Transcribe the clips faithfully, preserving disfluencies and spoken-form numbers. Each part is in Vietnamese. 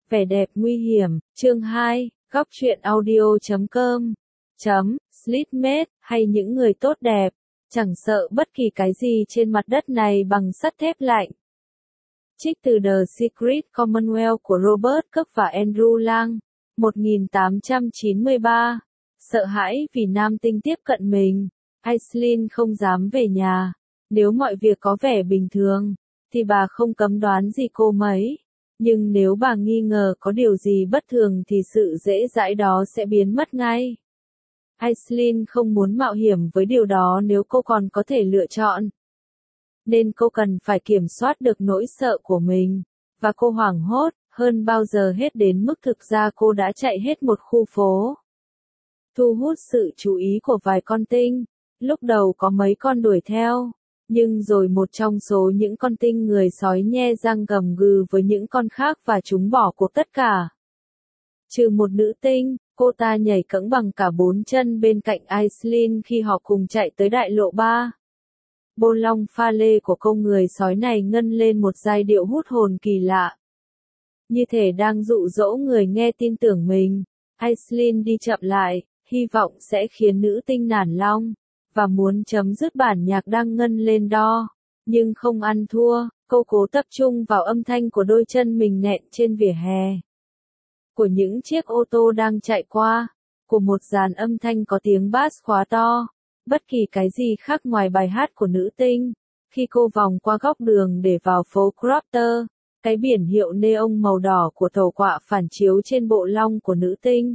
Vẻ đẹp nguy hiểm, chương hai, góc truyện audio chấm com, chấm, Slitmate, hay những người tốt đẹp, chẳng sợ bất kỳ cái gì trên mặt đất này bằng sắt thép lạnh. Trích từ The Secret Commonwealth của Robert Cook và Andrew Lang, một nghìn tám trăm chín mươi ba. Sợ hãi vì nam tinh tiếp cận mình, Aislinn không dám về nhà. Nếu mọi việc có vẻ bình thường, thì bà không cấm đoán gì cô mấy. Nhưng nếu bà nghi ngờ có điều gì bất thường thì sự dễ dãi đó sẽ biến mất ngay. Aislinn không muốn mạo hiểm với điều đó nếu cô còn có thể lựa chọn. Nên cô cần phải kiểm soát được nỗi sợ của mình. Và cô hoảng hốt, hơn bao giờ hết đến mức thực ra cô đã chạy hết một khu phố. Thu hút sự chú ý của vài con tinh. Lúc đầu có mấy con đuổi theo. Nhưng rồi một trong số những con tinh người sói nhe răng gầm gừ với những con khác và chúng bỏ cuộc tất cả. Trừ một nữ tinh, cô ta nhảy cẫng bằng cả bốn chân bên cạnh Aislinn khi họ cùng chạy tới đại lộ ba. Bôn long pha lê của cô người sói này ngân lên một giai điệu hút hồn kỳ lạ. Như thể đang dụ dỗ người nghe tin tưởng mình, Aislinn đi chậm lại, hy vọng sẽ khiến nữ tinh nản lòng. Và muốn chấm dứt bản nhạc đang ngân lên đo. Nhưng không ăn thua, cô cố tập trung vào âm thanh của đôi chân mình nện trên vỉa hè. Của những chiếc ô tô đang chạy qua. Của một dàn âm thanh có tiếng bass khá to. Bất kỳ cái gì khác ngoài bài hát của nữ tinh. Khi cô vòng qua góc đường để vào phố Crofter, cái biển hiệu neon màu đỏ của thổ quạ phản chiếu trên bộ long của nữ tinh.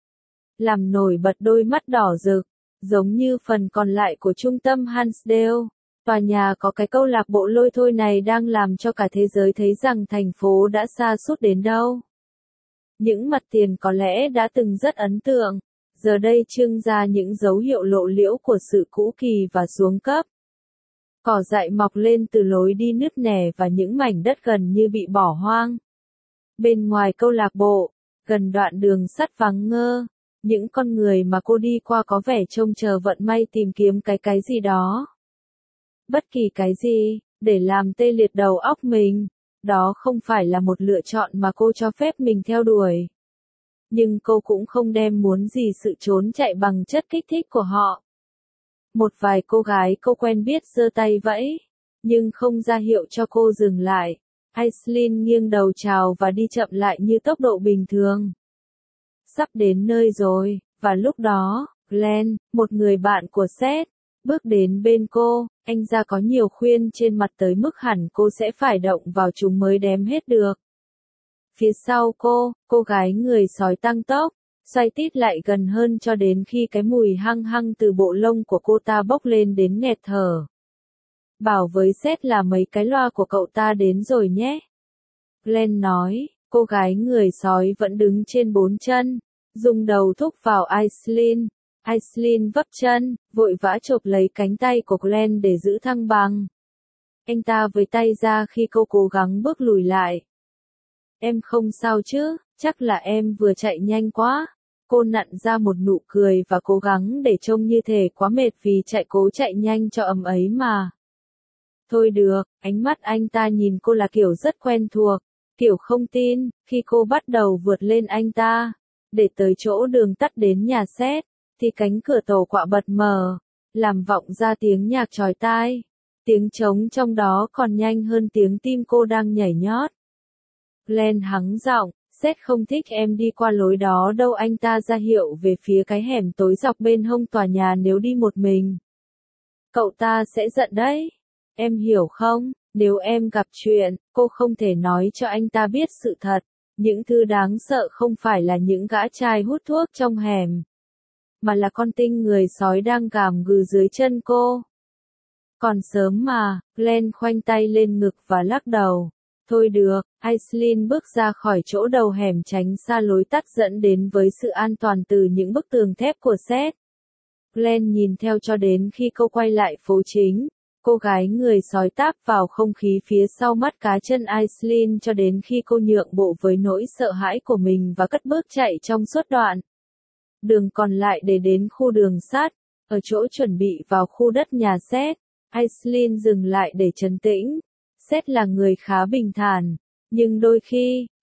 Làm nổi bật đôi mắt đỏ rực. Giống như phần còn lại của trung tâm Hansdale, tòa nhà có cái câu lạc bộ lôi thôi này đang làm cho cả thế giới thấy rằng thành phố đã sa sút đến đâu. Những mặt tiền có lẽ đã từng rất ấn tượng, giờ đây trưng ra những dấu hiệu lộ liễu của sự cũ kỳ và xuống cấp. Cỏ dại mọc lên từ lối đi nứt nẻ và những mảnh đất gần như bị bỏ hoang. Bên ngoài câu lạc bộ, gần đoạn đường sắt vắng ngơ. Những con người mà cô đi qua có vẻ trông chờ vận may tìm kiếm cái cái gì đó. Bất kỳ cái gì, để làm tê liệt đầu óc mình, đó không phải là một lựa chọn mà cô cho phép mình theo đuổi. Nhưng cô cũng không đem muốn gì sự trốn chạy bằng chất kích thích của họ. Một vài cô gái cô quen biết giơ tay vẫy, nhưng không ra hiệu cho cô dừng lại. Aislinn nghiêng đầu chào và đi chậm lại như tốc độ bình thường. Sắp đến nơi rồi, và lúc đó, Glenn, một người bạn của Seth, bước đến bên cô, anh ta có nhiều khuyên trên mặt tới mức hẳn cô sẽ phải động vào chúng mới đếm hết được. Phía sau cô, cô gái người sói tăng tốc, xoay tít lại gần hơn cho đến khi cái mùi hăng hăng từ bộ lông của cô ta bốc lên đến nghẹt thở. Bảo với Seth là mấy cái loa của cậu ta đến rồi nhé. Glenn nói. Cô gái người sói vẫn đứng trên bốn chân, dùng đầu thúc vào Aislinn. Aislinn vấp chân, vội vã chộp lấy cánh tay của Glenn để giữ thăng bằng. Anh ta với tay ra khi cô cố gắng bước lùi lại. Em không sao chứ, chắc là em vừa chạy nhanh quá. Cô nặn ra một nụ cười và cố gắng để trông như thể quá mệt vì chạy cố chạy nhanh cho ầm ấy mà. Thôi được, ánh mắt anh ta nhìn cô là kiểu rất quen thuộc. Kiểu không tin, khi cô bắt đầu vượt lên anh ta, để tới chỗ đường tắt đến nhà Seth, thì cánh cửa tổ quạ bật mở, làm vọng ra tiếng nhạc chói tai. Tiếng trống trong đó còn nhanh hơn tiếng tim cô đang nhảy nhót. Glenn hắng giọng, Seth không thích em đi qua lối đó đâu, anh ta ra hiệu về phía cái hẻm tối dọc bên hông tòa nhà nếu đi một mình. Cậu ta sẽ giận đấy, em hiểu không? Nếu em gặp chuyện, cô không thể nói cho anh ta biết sự thật. Những thứ đáng sợ không phải là những gã trai hút thuốc trong hẻm, mà là con tinh người sói đang gàm gừ dưới chân cô. Còn sớm mà, Glenn khoanh tay lên ngực và lắc đầu. Thôi được, Aislinn bước ra khỏi chỗ đầu hẻm tránh xa lối tắt dẫn đến với sự an toàn từ những bức tường thép của Seth. Glenn nhìn theo cho đến khi cô quay lại phố chính. Cô gái người sói táp vào không khí phía sau mắt cá chân Aislinn cho đến khi cô nhượng bộ với nỗi sợ hãi của mình và cất bước chạy trong suốt đoạn đường còn lại để đến khu đường sắt. Ở chỗ chuẩn bị vào khu đất nhà Seth, Aislinn dừng lại để trấn tĩnh. Seth là người khá bình thản, nhưng đôi khi,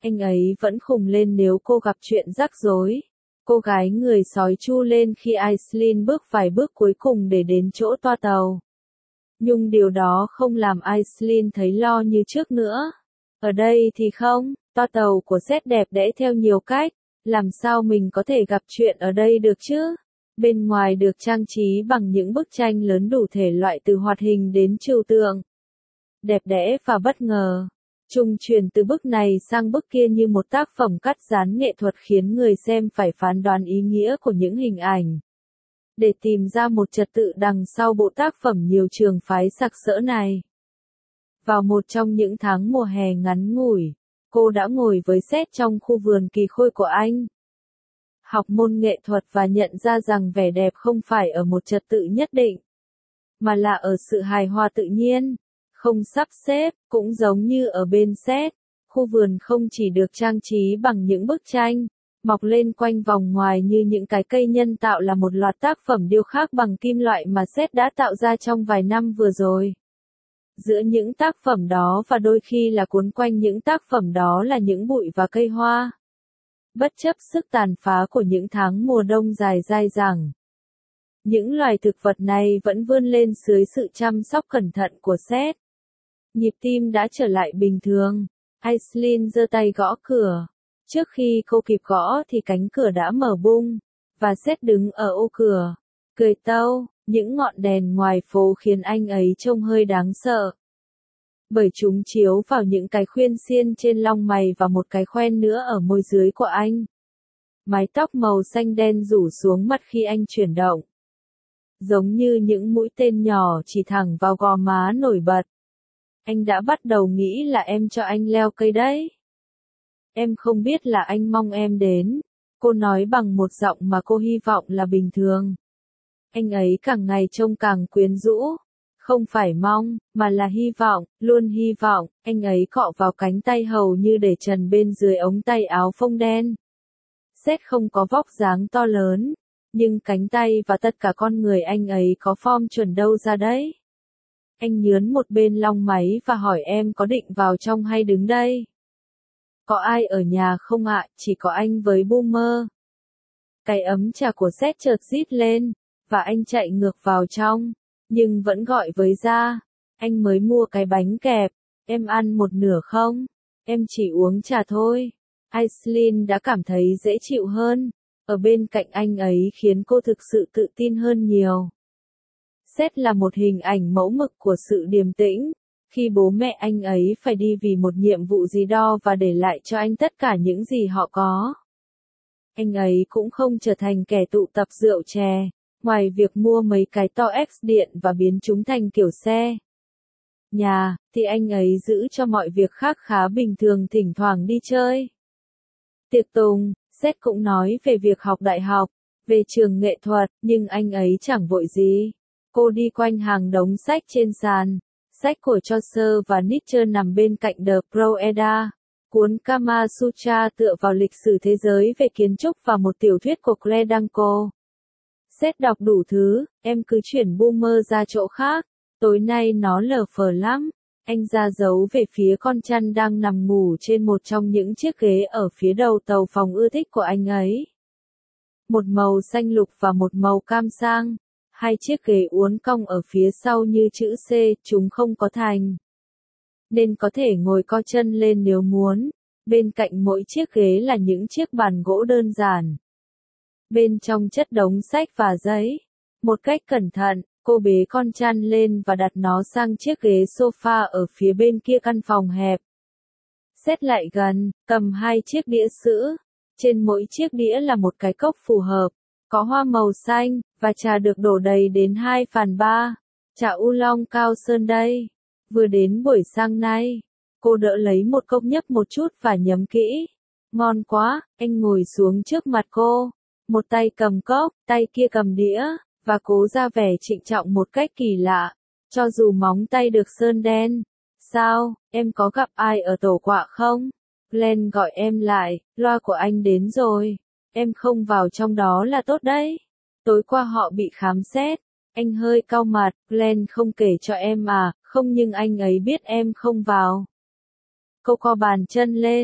Anh ấy vẫn khùng lên nếu cô gặp chuyện rắc rối. Cô gái người sói chu lên khi Aislinn bước vài bước cuối cùng để đến chỗ toa tàu. Nhưng điều đó không làm Aislinn thấy lo như trước nữa. Ở đây thì không, toa tàu của Seth đẹp đẽ theo nhiều cách, làm sao mình có thể gặp chuyện ở đây được chứ? Bên ngoài được trang trí bằng những bức tranh lớn đủ thể loại từ hoạt hình đến trừu tượng. Đẹp đẽ và bất ngờ. Trung chuyển từ bức này sang bức kia như một tác phẩm cắt dán nghệ thuật khiến người xem phải phán đoán ý nghĩa của những hình ảnh. Để tìm ra một trật tự đằng sau bộ tác phẩm nhiều trường phái sặc sỡ này. Vào một trong những tháng mùa hè ngắn ngủi, cô đã ngồi với Seth trong khu vườn kỳ khôi của anh. Học môn nghệ thuật và nhận ra rằng vẻ đẹp không phải ở một trật tự nhất định, mà là ở sự hài hòa tự nhiên, không sắp xếp, cũng giống như ở bên Seth. Khu vườn không chỉ được trang trí bằng những bức tranh, mọc lên quanh vòng ngoài như những cái cây nhân tạo là một loạt tác phẩm điêu khắc bằng kim loại mà Seth đã tạo ra trong vài năm vừa rồi. Giữa những tác phẩm đó và đôi khi là cuốn quanh những tác phẩm đó là những bụi và cây hoa. Bất chấp sức tàn phá của những tháng mùa đông dài dai dẳng, những loài thực vật này vẫn vươn lên dưới sự chăm sóc cẩn thận của Seth. Nhịp tim đã trở lại bình thường. Aislinn giơ tay gõ cửa. Trước khi cô kịp gõ thì cánh cửa đã mở bung, và Seth đứng ở ô cửa, cười tâu. Những ngọn đèn ngoài phố khiến anh ấy trông hơi đáng sợ, bởi chúng chiếu vào những cái khuyên xiên trên lông mày và một cái khoen nữa ở môi dưới của anh. Mái tóc màu xanh đen rủ xuống mặt khi anh chuyển động, giống như những mũi tên nhỏ chỉ thẳng vào gò má nổi bật. Anh đã bắt đầu nghĩ là em cho anh leo cây đấy. Em không biết là anh mong em đến, cô nói bằng một giọng mà cô hy vọng là bình thường. Anh ấy càng ngày trông càng quyến rũ. Không phải mong, mà là hy vọng, luôn hy vọng. Anh ấy cọ vào cánh tay hầu như để trần bên dưới ống tay áo phông đen. Seth không có vóc dáng to lớn, nhưng cánh tay và tất cả con người anh ấy có form chuẩn đâu ra đấy. Anh nhướn một bên long máy và hỏi em có định vào trong hay đứng đây? Có ai ở nhà không ạ? Chỉ có anh với Boomer. Cái ấm trà của Seth chợt rít lên, và anh chạy ngược vào trong, nhưng vẫn gọi với ra. Anh mới mua cái bánh kẹp, em ăn một nửa không? Em chỉ uống trà thôi. Aislinn đã cảm thấy dễ chịu hơn. Ở bên cạnh anh ấy khiến cô thực sự tự tin hơn nhiều. Seth là một hình ảnh mẫu mực của sự điềm tĩnh. Khi bố mẹ anh ấy phải đi vì một nhiệm vụ gì đó và để lại cho anh tất cả những gì họ có, anh ấy cũng không trở thành kẻ tụ tập rượu chè, ngoài việc mua mấy cái to X điện và biến chúng thành kiểu xe nhà, thì anh ấy giữ cho mọi việc khác khá bình thường, thỉnh thoảng đi chơi. Tiệc tùng, Seth cũng nói về việc học đại học, về trường nghệ thuật, nhưng anh ấy chẳng vội gì. Cô đi quanh hàng đống sách trên sàn. Sách của Chaucer và Nietzsche nằm bên cạnh The Proeda. Cuốn Kama Sutra tựa vào lịch sử thế giới về kiến trúc và một tiểu thuyết của Claire Danko. Seth đọc đủ thứ, em cứ chuyển Boomer ra chỗ khác. Tối nay nó lờ phờ lắm. Anh ra dấu về phía con chăn đang nằm ngủ trên một trong những chiếc ghế ở phía đầu tàu phòng ưa thích của anh ấy. Một màu xanh lục và một màu cam sang. Hai chiếc ghế uốn cong ở phía sau như chữ C, chúng không có thành, nên có thể ngồi co chân lên nếu muốn. Bên cạnh mỗi chiếc ghế là những chiếc bàn gỗ đơn giản. Bên trong chất đống sách và giấy. Một cách cẩn thận, cô bế con chăn lên và đặt nó sang chiếc ghế sofa ở phía bên kia căn phòng hẹp. Seth lại gần, cầm hai chiếc đĩa sữa. Trên mỗi chiếc đĩa là một cái cốc phù hợp, có hoa màu xanh, và trà được đổ đầy đến hai phần ba. Trà oolong cao sơn đây. Vừa đến buổi sáng nay, cô đỡ lấy một cốc nhấp một chút và nhấm kỹ. Ngon quá, anh ngồi xuống trước mặt cô. Một tay cầm cốc, tay kia cầm đĩa, và cố ra vẻ trịnh trọng một cách kỳ lạ, cho dù móng tay được sơn đen. Sao, em có gặp ai ở tổ quạ không? Glenn gọi em lại, loa của anh đến rồi. Em không vào trong đó là tốt đấy. Tối qua họ bị khám xét. Anh hơi cau mặt, Glenn không kể cho em à, không, nhưng anh ấy biết em không vào. Cô co bàn chân lên,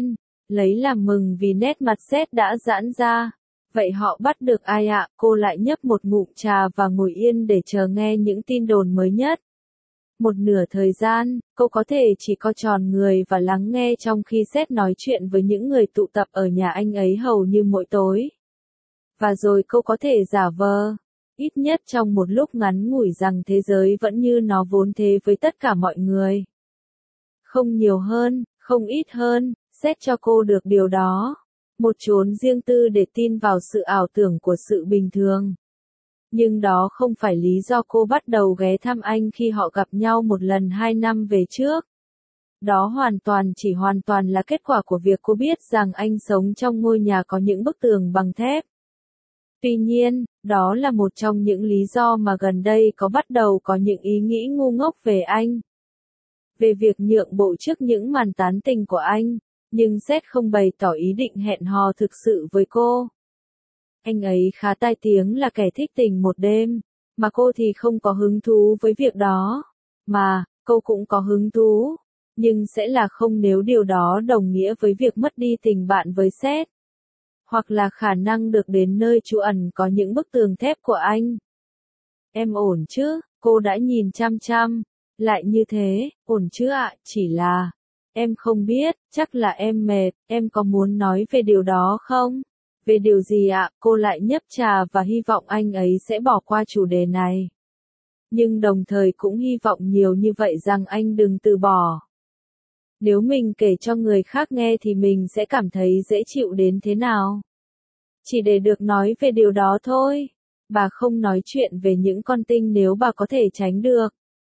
Lấy làm mừng vì nét mặt Seth đã giãn ra. Vậy họ bắt được ai ạ? Cô lại nhấp một ngụm trà và ngồi yên để chờ nghe những tin đồn mới nhất. Một nửa thời gian, cô có thể chỉ co tròn người và lắng nghe trong khi Seth nói chuyện với những người tụ tập ở nhà anh ấy hầu như mỗi tối. Và rồi cô có thể giả vờ, ít nhất trong một lúc ngắn ngủi rằng thế giới vẫn như nó vốn thế với tất cả mọi người. Không nhiều hơn, không ít hơn, Seth cho cô được điều đó. Một chốn riêng tư để tin vào sự ảo tưởng của sự bình thường. Nhưng đó không phải lý do cô bắt đầu ghé thăm anh khi họ gặp nhau một lần hai năm về trước. Đó hoàn toàn chỉ hoàn toàn là kết quả của việc cô biết rằng anh sống trong ngôi nhà có những bức tường bằng thép. Tuy nhiên, đó là một trong những lý do mà gần đây có bắt đầu có những ý nghĩ ngu ngốc về anh. Về việc nhượng bộ trước những màn tán tỉnh của anh, nhưng Seth không bày tỏ ý định hẹn hò thực sự với cô. Anh ấy khá tai tiếng là kẻ thích tình một đêm, mà cô thì không có hứng thú với việc đó. Mà, cô cũng có hứng thú, nhưng sẽ là không nếu điều đó đồng nghĩa với việc mất đi tình bạn với Seth. Hoặc là khả năng được đến nơi trú ẩn có những bức tường thép của anh. Em ổn chứ? Cô đã nhìn chăm chăm. Lại như thế, ổn chứ ạ, chỉ là... Em không biết, chắc là em mệt, em có muốn nói về điều đó không? Về điều gì ạ? Cô lại nhấp trà và hy vọng anh ấy sẽ bỏ qua chủ đề này. Nhưng đồng thời cũng hy vọng nhiều như vậy rằng anh đừng từ bỏ. Nếu mình kể cho người khác nghe thì mình sẽ cảm thấy dễ chịu đến thế nào? Chỉ để được nói về điều đó thôi. Bà không nói chuyện về những con tinh nếu bà có thể tránh được.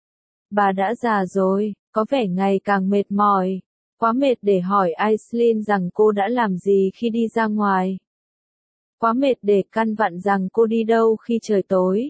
Bà đã già rồi, có vẻ ngày càng mệt mỏi. Quá mệt để hỏi Aislinn rằng cô đã làm gì khi đi ra ngoài. Quá mệt để căn vặn rằng cô đi đâu khi trời tối.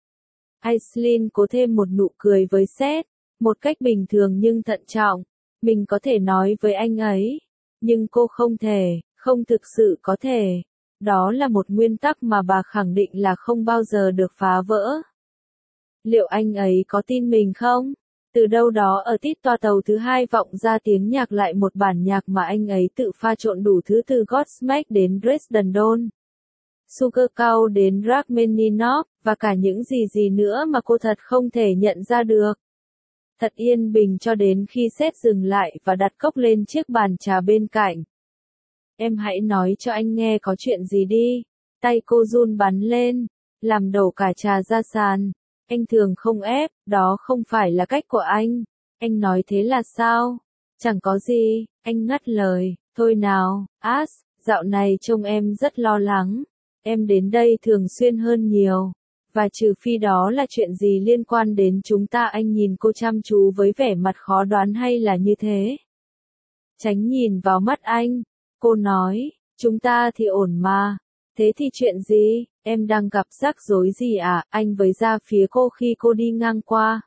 Aislinn cố thêm một nụ cười với Seth, một cách bình thường nhưng thận trọng. Mình có thể nói với anh ấy, nhưng cô không thể, không thực sự có thể. Đó là một nguyên tắc mà bà khẳng định là không bao giờ được phá vỡ. Liệu anh ấy có tin mình không? Từ đâu đó ở tít toa tàu thứ hai vọng ra tiếng nhạc lại một bản nhạc mà anh ấy tự pha trộn đủ thứ từ Godsmack đến Dresden Dolls, Sugar Cow đến Rachmaninoff, và cả những gì gì nữa mà cô thật không thể nhận ra được. Thật yên bình cho đến khi Seth dừng lại và đặt cốc lên chiếc bàn trà bên cạnh. Em hãy nói cho anh nghe có chuyện gì đi. Tay cô run bắn lên, làm đổ cả trà ra sàn. Anh thường không ép, đó không phải là cách của anh. Anh nói thế là sao? Chẳng có gì, anh ngắt lời. Thôi nào, Ash, dạo này trông em rất lo lắng. Em đến đây thường xuyên hơn nhiều. Và trừ phi đó là chuyện gì liên quan đến chúng ta. Anh nhìn cô chăm chú với vẻ mặt khó đoán hay là như thế? Tránh nhìn vào mắt anh. Cô nói, chúng ta thì ổn mà. Thế thì chuyện gì? Em đang gặp rắc rối gì à? Anh với ra phía cô khi cô đi ngang qua.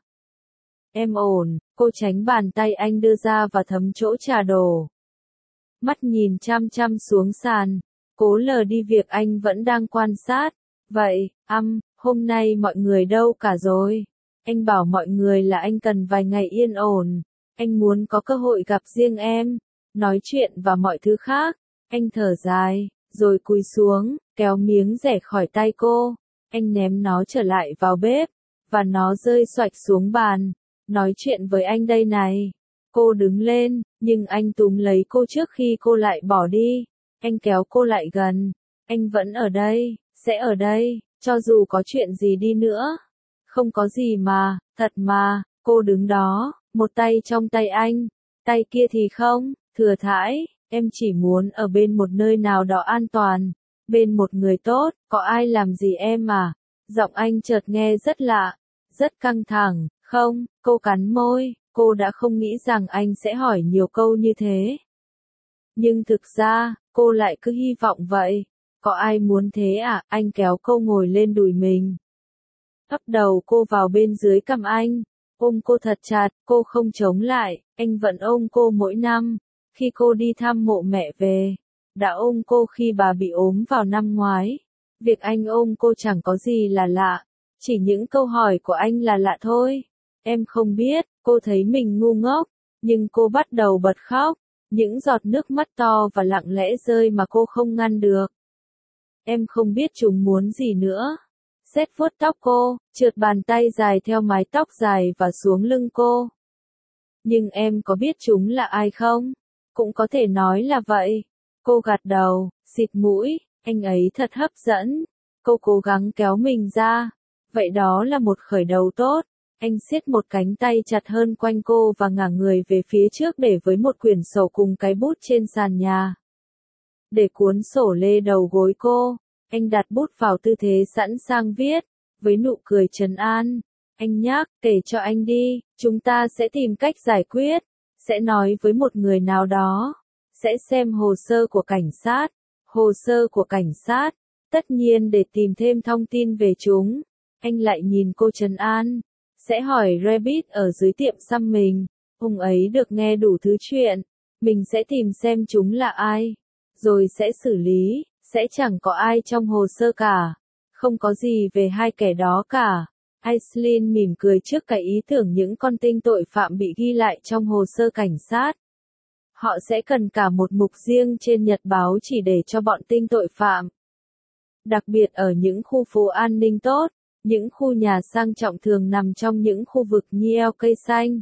Em ổn, cô tránh bàn tay anh đưa ra và thấm chỗ trà đổ. Mắt nhìn chăm chăm xuống sàn, cố lờ đi việc anh vẫn đang quan sát. Vậy, âm, hôm nay mọi người đâu cả rồi? Anh bảo mọi người là anh cần vài ngày yên ổn. Anh muốn có cơ hội gặp riêng em, nói chuyện và mọi thứ khác. Anh thở dài, rồi cúi xuống, kéo miếng rẻ khỏi tay cô. Anh ném nó trở lại vào bếp, và nó rơi xoạch xuống bàn. Nói chuyện với anh đây này. Cô đứng lên, nhưng anh túm lấy cô trước khi cô lại bỏ đi. Anh kéo cô lại gần. Anh vẫn ở đây, sẽ ở đây, cho dù có chuyện gì đi nữa. Không có gì mà, thật mà. Cô đứng đó, một tay trong tay anh, tay kia thì không, thừa thãi. Em chỉ muốn ở bên một nơi nào đó an toàn, bên một người tốt. Có ai làm gì em à? Giọng anh chợt nghe rất lạ, rất căng thẳng. Không, cô cắn môi, cô đã không nghĩ rằng anh sẽ hỏi nhiều câu như thế. Nhưng thực ra, cô lại cứ hy vọng vậy. Có ai muốn thế à? Anh kéo cô ngồi lên đùi mình, ấp đầu cô vào bên dưới cằm anh, ôm cô thật chặt. Cô không chống lại. Anh vẫn ôm cô mỗi năm. Khi cô đi thăm mộ mẹ về, đã ôm cô khi bà bị ốm vào năm ngoái. Việc anh ôm cô chẳng có gì là lạ, chỉ những câu hỏi của anh là lạ thôi. Em không biết, cô thấy mình ngu ngốc, nhưng cô bắt đầu bật khóc. Những giọt nước mắt to và lặng lẽ rơi mà cô không ngăn được. Em không biết chúng muốn gì nữa. Seth vuốt tóc cô, trượt bàn tay dài theo mái tóc dài và xuống lưng cô. Nhưng em có biết chúng là ai không? Cũng có thể nói là vậy. Cô gật đầu, xịt mũi, anh ấy thật hấp dẫn. Cô cố gắng kéo mình ra. Vậy đó là một khởi đầu tốt. Anh siết một cánh tay chặt hơn quanh cô và ngả người về phía trước để với một quyển sổ cùng cái bút trên sàn nhà. Để cuốn sổ lê đầu gối cô, anh đặt bút vào tư thế sẵn sàng viết, với nụ cười trấn an. Anh nhắc, kể cho anh đi, chúng ta sẽ tìm cách giải quyết, sẽ nói với một người nào đó, sẽ xem hồ sơ của cảnh sát, hồ sơ của cảnh sát, tất nhiên để tìm thêm thông tin về chúng. Anh lại nhìn cô trấn an, sẽ hỏi Rabbit ở dưới tiệm xăm mình, ông ấy được nghe đủ thứ chuyện, mình sẽ tìm xem chúng là ai, rồi sẽ xử lý, sẽ chẳng có ai trong hồ sơ cả, không có gì về hai kẻ đó cả. Aislinn mỉm cười trước cái ý tưởng những con tinh tội phạm bị ghi lại trong hồ sơ cảnh sát. Họ sẽ cần cả một mục riêng trên nhật báo chỉ để cho bọn tinh tội phạm. Đặc biệt ở những khu phố an ninh tốt, những khu nhà sang trọng thường nằm trong những khu vực nhiều cây xanh.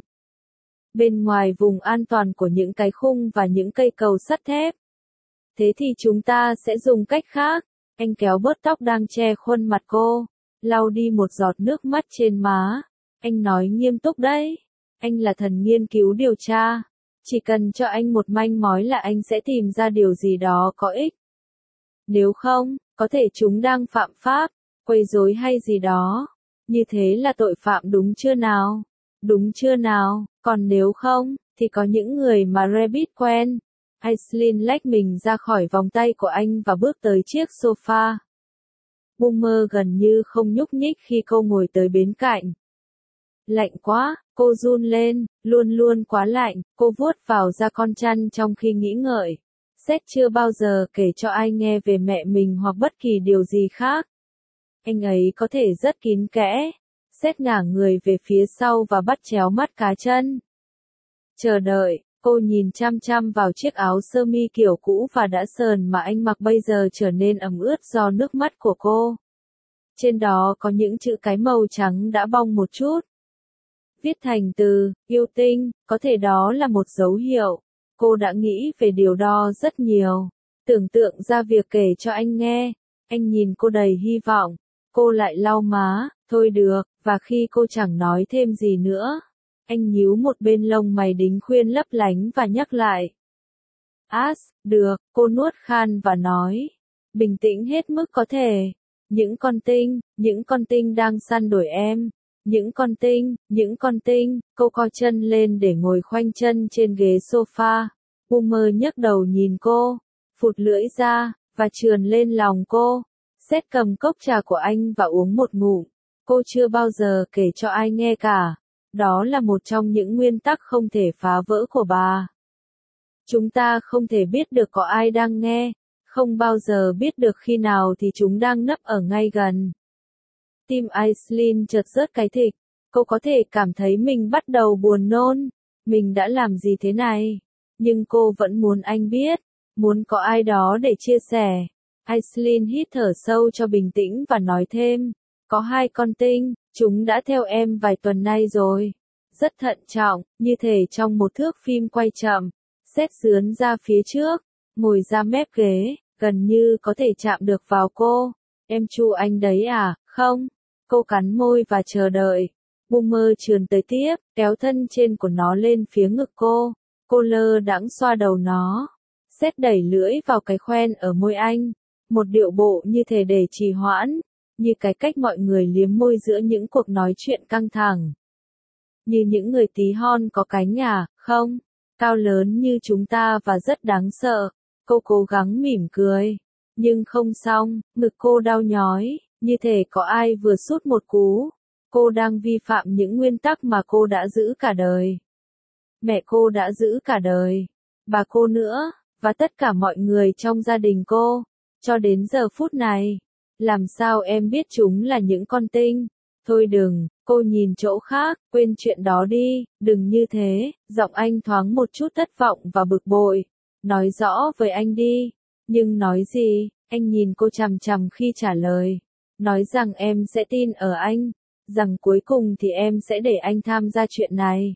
Bên ngoài vùng an toàn của những cái khung và những cây cầu sắt thép. Thế thì chúng ta sẽ dùng cách khác. Anh kéo bớt tóc đang che khuôn mặt cô, lau đi một giọt nước mắt trên má. Anh nói nghiêm túc đấy. Anh là thần nghiên cứu điều tra. Chỉ cần cho anh một manh mối là anh sẽ tìm ra điều gì đó có ích. Nếu không, có thể chúng đang phạm pháp, quấy rối hay gì đó. Như thế là tội phạm đúng chưa nào? Đúng chưa nào? Còn nếu không, thì có những người mà Rabbit quen. Aislinn lách mình ra khỏi vòng tay của anh và bước tới chiếc sofa. Boomer gần như không nhúc nhích khi cô ngồi tới bên cạnh. Lạnh quá, cô run lên, luôn luôn quá lạnh, cô vuốt vào da con chăn trong khi nghĩ ngợi. Seth chưa bao giờ kể cho ai nghe về mẹ mình hoặc bất kỳ điều gì khác. Anh ấy có thể rất kín kẽ. Seth ngả người về phía sau và bắt chéo mắt cá chân. Chờ đợi, cô nhìn chăm chăm vào chiếc áo sơ mi kiểu cũ và đã sờn mà anh mặc bây giờ trở nên ẩm ướt do nước mắt của cô. Trên đó có những chữ cái màu trắng đã bong một chút. Viết thành từ, yêu tinh, có thể đó là một dấu hiệu. Cô đã nghĩ về điều đó rất nhiều. Tưởng tượng ra việc kể cho anh nghe. Anh nhìn cô đầy hy vọng. Cô lại lau má, thôi được, và khi cô chẳng nói thêm gì nữa. Anh nhíu một bên lông mày đính khuyên lấp lánh và nhắc lại. As, được, cô nuốt khan và nói. Bình tĩnh hết mức có thể. Những con tinh, những con tinh đang săn đuổi em. Những con tinh, những con tinh, cô co chân lên để ngồi khoanh chân trên ghế sofa. Boomer nhấc đầu nhìn cô, phụt lưỡi ra, và trườn lên lòng cô. Seth cầm cốc trà của anh và uống một ngụm. Cô chưa bao giờ kể cho ai nghe cả. Đó là một trong những nguyên tắc không thể phá vỡ của bà. Chúng ta không thể biết được có ai đang nghe, không bao giờ biết được khi nào thì chúng đang nấp ở ngay gần. Tim Aislinn chợt rớt cái thịt, cô có thể cảm thấy mình bắt đầu buồn nôn. Mình đã làm gì thế này? Nhưng cô vẫn muốn anh biết, muốn có ai đó để chia sẻ. Aislinn hít thở sâu cho bình tĩnh và nói thêm, có hai con tinh, chúng đã theo em vài tuần nay rồi. Rất thận trọng, như thể trong một thước phim quay chậm. Seth sướn ra phía trước, ngồi ra mép ghế, gần như có thể chạm được vào cô. Em chu anh đấy à, không? Cô cắn môi và chờ đợi. Boomer trườn tới tiếp, kéo thân trên của nó lên phía ngực cô. Cô lơ đãng xoa đầu nó. Seth đẩy lưỡi vào cái khoen ở môi anh. Một điệu bộ như thể để trì hoãn. Như cái cách mọi người liếm môi giữa những cuộc nói chuyện căng thẳng. Như những người tí hon có cánh à, không? Cao lớn như chúng ta và rất đáng sợ. Cô cố gắng mỉm cười. Nhưng không xong, ngực cô đau nhói, như thể có ai vừa sút một cú. Cô đang vi phạm những nguyên tắc mà cô đã giữ cả đời. Mẹ cô đã giữ cả đời. Bà cô nữa, và tất cả mọi người trong gia đình cô. Cho đến giờ phút này. Làm sao em biết chúng là những con tinh? Thôi đừng, cô nhìn chỗ khác, quên chuyện đó đi, đừng như thế, giọng anh thoáng một chút thất vọng và bực bội. Nói rõ với anh đi, nhưng nói gì, anh nhìn cô chằm chằm khi trả lời. Nói rằng em sẽ tin ở anh, rằng cuối cùng thì em sẽ để anh tham gia chuyện này.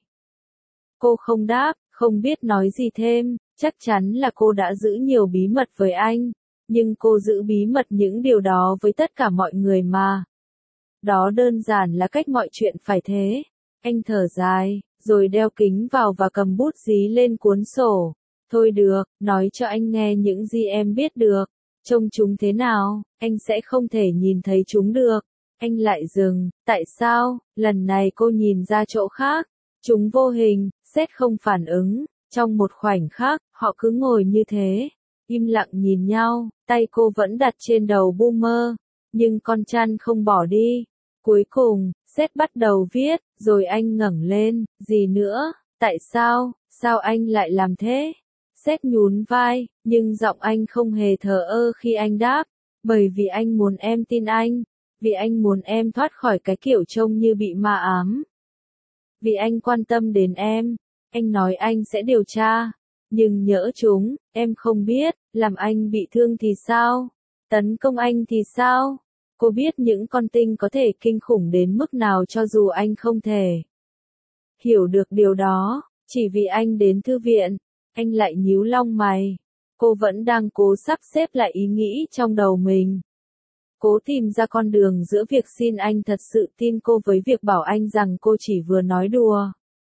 Cô không đáp, không biết nói gì thêm, chắc chắn là cô đã giữ nhiều bí mật với anh, nhưng cô giữ bí mật những điều đó với tất cả mọi người mà. Đó đơn giản là cách mọi chuyện phải thế. Anh thở dài, rồi đeo kính vào và cầm bút dí lên cuốn sổ. Thôi được, nói cho anh nghe những gì em biết được. Trông chúng thế nào, anh sẽ không thể nhìn thấy chúng được. Anh lại dừng, tại sao, lần này cô nhìn ra chỗ khác. Chúng vô hình, Seth không phản ứng. Trong một khoảnh khắc, họ cứ ngồi như thế, im lặng nhìn nhau, tay cô vẫn đặt trên đầu Boomer, nhưng con chăn không bỏ đi. Cuối cùng, Seth bắt đầu viết, rồi anh ngẩng lên, gì nữa, tại sao, sao anh lại làm thế? Seth nhún vai, nhưng giọng anh không hề thờ ơ khi anh đáp, bởi vì anh muốn em tin anh, vì anh muốn em thoát khỏi cái kiểu trông như bị ma ám. Vì anh quan tâm đến em, anh nói anh sẽ điều tra, nhưng nhỡ chúng, em không biết, làm anh bị thương thì sao? Tấn công anh thì sao? Cô biết những con tinh có thể kinh khủng đến mức nào cho dù anh không thể hiểu được điều đó, chỉ vì anh đến thư viện, anh lại nhíu lông mày. Cô vẫn đang cố sắp xếp lại ý nghĩ trong đầu mình. Cố tìm ra con đường giữa việc xin anh thật sự tin cô với việc bảo anh rằng cô chỉ vừa nói đùa.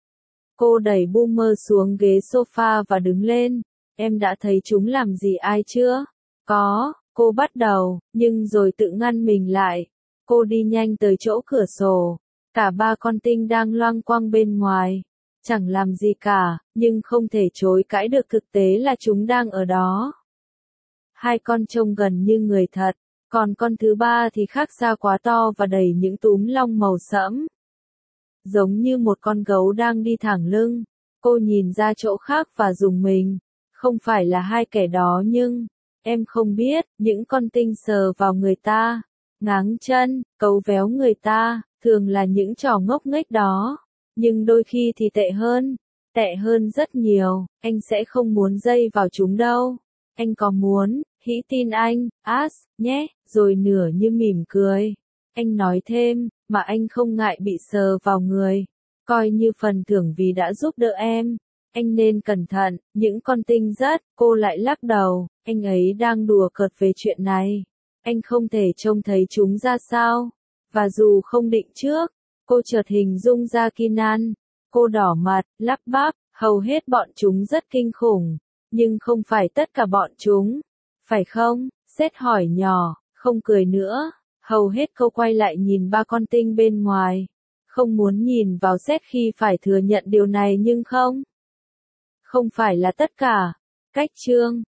Cô đẩy Boomer xuống ghế sofa và đứng lên. Em đã thấy chúng làm gì ai chưa? Có, cô bắt đầu, nhưng rồi tự ngăn mình lại. Cô đi nhanh tới chỗ cửa sổ. Cả ba con tinh đang loang quang bên ngoài. Chẳng làm gì cả, nhưng không thể chối cãi được thực tế là chúng đang ở đó. Hai con trông gần như người thật, còn con thứ ba thì khác xa quá to và đầy những túm lông màu sẫm. Giống như một con gấu đang đi thẳng lưng. Cô nhìn ra chỗ khác và rùng mình. Không phải là hai kẻ đó nhưng, em không biết, những con tinh sờ vào người ta, ngáng chân, cấu véo người ta, thường là những trò ngốc nghếch đó. Nhưng đôi khi thì tệ hơn, tệ hơn rất nhiều, anh sẽ không muốn dây vào chúng đâu. Anh có muốn, hãy tin anh, Ash, nhé, rồi nửa như mỉm cười. Anh nói thêm, mà anh không ngại bị sờ vào người, coi như phần thưởng vì đã giúp đỡ em. Anh nên cẩn thận, những con tinh rất, cô lại lắc đầu, anh ấy đang đùa cợt về chuyện này. Anh không thể trông thấy chúng ra sao, và dù không định trước, cô chợt hình dung ra Kinan. Cô đỏ mặt, lắp bắp, hầu hết bọn chúng rất kinh khủng, nhưng không phải tất cả bọn chúng, phải không? Seth hỏi nhỏ, không cười nữa. Hầu hết cô quay lại nhìn ba con tinh bên ngoài. Không muốn nhìn vào Seth khi phải thừa nhận điều này nhưng không. Không phải là tất cả. Cách chương